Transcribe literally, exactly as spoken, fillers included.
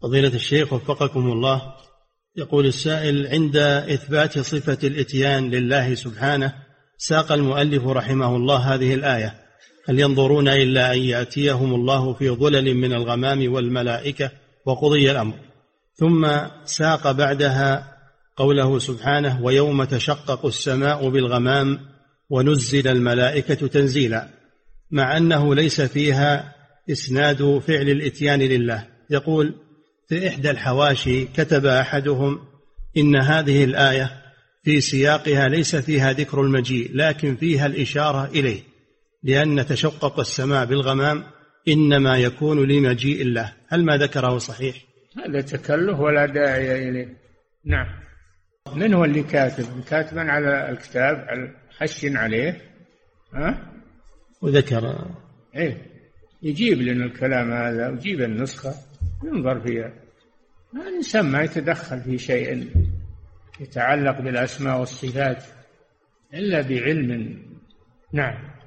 فضيلة الشيخ وفقكم الله، يقول السائل: عند إثبات صفة الإتيان لله سبحانه ساق المؤلف رحمه الله هذه الآية: هل ينظرون إلا أن يأتيهم الله في ظلل من الغمام والملائكة وقضي الأمر، ثم ساق بعدها قوله سبحانه: ويوم تشقق السماء بالغمام ونزل الملائكة تنزيلا، مع أنه ليس فيها إسناد فعل الإتيان لله. يقول: في إحدى الحواشي كتب أحدهم إن هذه الآية في سياقها ليس فيها ذكر المجيء، لكن فيها الإشارة إليه، لأن تشقق السماء بالغمام إنما يكون لمجيء الله. هل ما ذكره صحيح؟ هذا تكلف ولا داعي إليه. نعم. من هو اللي كاتب؟ كاتبا على الكتاب، على حش عليه، ها؟ وذكر إيه، يجيب لنا الكلام هذا ويجيب النسخة ينظر فيها. الإنسان ما يتدخل في شيء يتعلق بالأسماء والصفات إلا بعلم. نعم.